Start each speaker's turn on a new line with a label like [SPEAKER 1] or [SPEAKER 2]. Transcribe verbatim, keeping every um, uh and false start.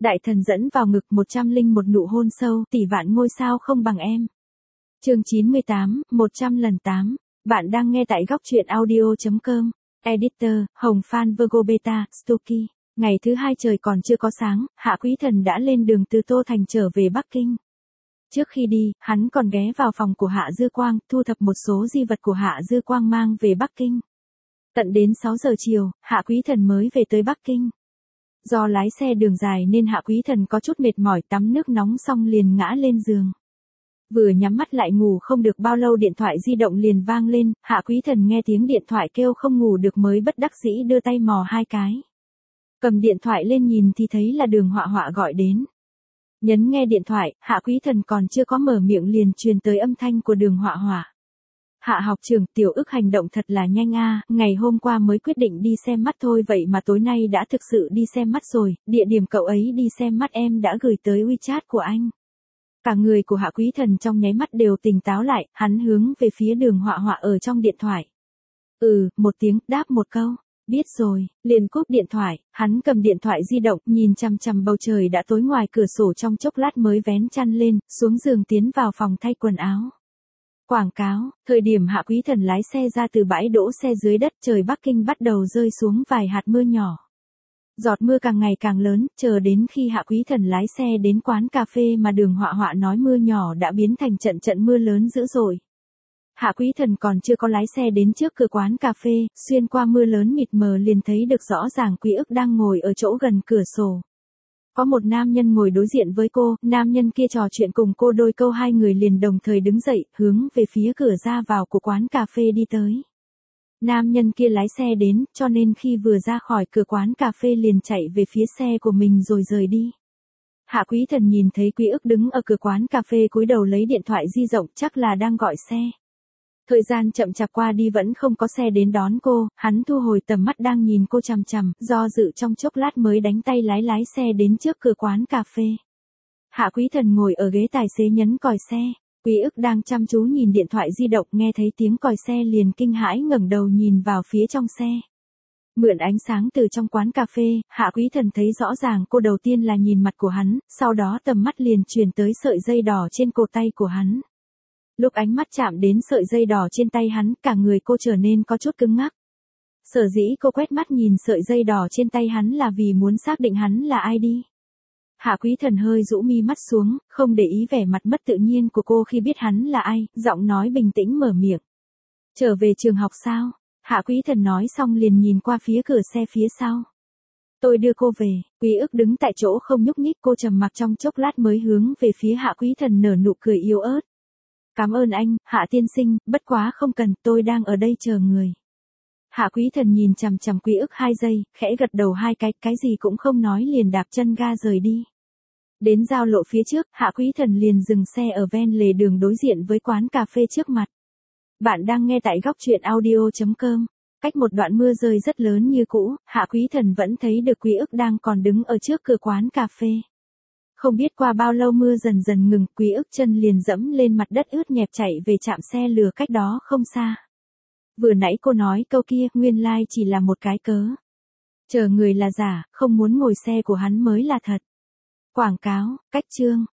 [SPEAKER 1] Đại thần dẫn vào ngực một trăm linh một nụ hôn sâu, tỷ vạn ngôi sao không bằng em. Chương chín mươi tám, một trăm lần tám. Bạn đang nghe tại góc truyện audio chấm com. Editor, Hồng Phan Virgo Beta, Stoky. Ngày thứ hai trời còn chưa có sáng, Hạ Quý Thần đã lên đường từ Tô Thành trở về Bắc Kinh. Trước khi đi, hắn còn ghé vào phòng của Hạ Dư Quang, thu thập một số di vật của Hạ Dư Quang mang về Bắc Kinh. Tận đến sáu giờ chiều, Hạ Quý Thần mới về tới Bắc Kinh. Do lái xe đường dài nên Hạ Quý Thần có chút mệt mỏi, tắm nước nóng xong liền ngã lên giường. Vừa nhắm mắt lại ngủ không được bao lâu điện thoại di động liền vang lên, Hạ Quý Thần nghe tiếng điện thoại kêu không ngủ được mới bất đắc dĩ đưa tay mò hai cái. Cầm điện thoại lên nhìn thì thấy là Đường Họa Họa gọi đến. Nhấn nghe điện thoại, Hạ Quý Thần còn chưa có mở miệng liền truyền tới âm thanh của Đường Họa Họa. Hạ học trưởng, tiểu ức hành động thật là nhanh a, ngày hôm qua mới quyết định đi xem mắt thôi vậy mà tối nay đã thực sự đi xem mắt rồi, địa điểm cậu ấy đi xem mắt em đã gửi tới WeChat của anh. Cả người của Hạ Quý Thần trong nháy mắt đều tỉnh táo lại, hắn hướng về phía Đường Họa Họa ở trong điện thoại. Ừ, một tiếng, đáp một câu. Biết rồi, liền cúp điện thoại, hắn cầm điện thoại di động, nhìn chằm chằm bầu trời đã tối ngoài cửa sổ trong chốc lát mới vén chăn lên, xuống giường tiến vào phòng thay quần áo. Quảng cáo, thời điểm Hạ Quý Thần lái xe ra từ bãi đỗ xe dưới đất, trời Bắc Kinh bắt đầu rơi xuống vài hạt mưa nhỏ. Giọt mưa càng ngày càng lớn, chờ đến khi Hạ Quý Thần lái xe đến quán cà phê mà Đường Họa Họa nói mưa nhỏ đã biến thành trận trận mưa lớn dữ dội. Hạ Quý Thần còn chưa có lái xe đến trước cửa quán cà phê, xuyên qua mưa lớn mịt mờ liền thấy được rõ ràng Quý Ức đang ngồi ở chỗ gần cửa sổ. Có một nam nhân ngồi đối diện với cô, nam nhân kia trò chuyện cùng cô đôi câu hai người liền đồng thời đứng dậy, hướng về phía cửa ra vào của quán cà phê đi tới. Nam nhân kia lái xe đến, cho nên khi vừa ra khỏi cửa quán cà phê liền chạy về phía xe của mình rồi rời đi. Hạ Quý Thần nhìn thấy Quý Ức đứng ở cửa quán cà phê cúi đầu lấy điện thoại di động, chắc là đang gọi xe. Thời gian chậm chạp qua đi vẫn không có xe đến đón cô, hắn thu hồi tầm mắt đang nhìn cô chằm chằm, do dự trong chốc lát mới đánh tay lái lái xe đến trước cửa quán cà phê. Hạ Quý Thần ngồi ở ghế tài xế nhấn còi xe, Quý Ức đang chăm chú nhìn điện thoại di động nghe thấy tiếng còi xe liền kinh hãi ngẩng đầu nhìn vào phía trong xe. Mượn ánh sáng từ trong quán cà phê, Hạ Quý Thần thấy rõ ràng cô đầu tiên là nhìn mặt của hắn, sau đó tầm mắt liền chuyển tới sợi dây đỏ trên cổ tay của hắn. Lúc ánh mắt chạm đến sợi dây đỏ trên tay hắn, cả người cô trở nên có chút cứng ngắc. Sở dĩ cô quét mắt nhìn sợi dây đỏ trên tay hắn là vì muốn xác định hắn là ai đi. Hạ Quý Thần hơi rũ mi mắt xuống, không để ý vẻ mặt mất tự nhiên của cô khi biết hắn là ai, giọng nói bình tĩnh mở miệng. Trở về trường học sao? Hạ Quý Thần nói xong liền nhìn qua phía cửa xe phía sau. Tôi đưa cô về. Quý Ức đứng tại chỗ không nhúc nhích, cô trầm mặc trong chốc lát mới hướng về phía Hạ Quý Thần nở nụ cười yếu ớt. Cảm ơn anh, Hạ tiên sinh, bất quá không cần, tôi đang ở đây chờ người. Hạ Quý Thần nhìn chằm chằm Quý Ức hai giây, khẽ gật đầu hai cái, cái gì cũng không nói liền đạp chân ga rời đi. Đến giao lộ phía trước, Hạ Quý Thần liền dừng xe ở ven lề đường đối diện với quán cà phê trước mặt. Bạn đang nghe tại góc truyện audio chấm com. Cách một đoạn mưa rơi rất lớn như cũ, Hạ Quý Thần vẫn thấy được Quý Ức đang còn đứng ở trước cửa quán cà phê. Không biết qua bao lâu mưa dần dần ngừng, Quý Ức chân liền dẫm lên mặt đất ướt nhẹp chạy về trạm xe lừa cách đó không xa. Vừa nãy cô nói câu kia, nguyên lai like chỉ là một cái cớ. Chờ người là giả, không muốn ngồi xe của hắn mới là thật. Quảng cáo, cách chương.